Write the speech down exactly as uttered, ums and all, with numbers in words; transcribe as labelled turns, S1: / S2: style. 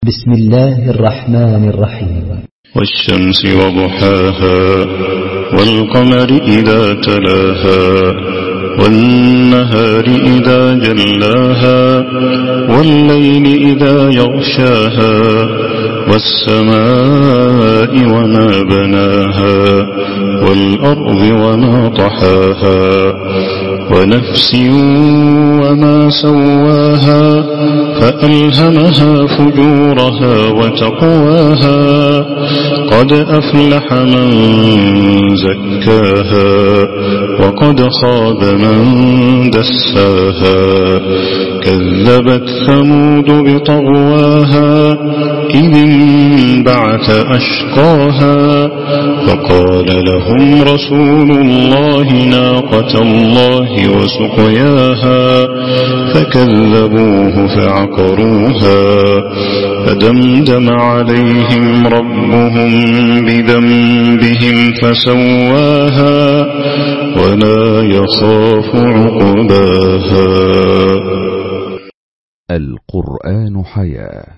S1: بسم الله الرحمن الرحيم.
S2: والشمس وضحاها والقمر إذا تلاها والنهار إذا جلاها والليل إذا يغشاها والسماء وما بناها والأرض وما طحاها ونفس وما سواها فألهمها فجورها وتقواها قد أفلح من زكاها وقد خاب من دساها كذبت ثمود بطغواها إذ انبعث أشقاها فقال لهم رسول الله ناقة الله وسقياها فكذبوه فعقروها فدمدم عليهم ربهم بذنبهم فسواها ولا يخاف عقباها.
S3: القرآن حياة.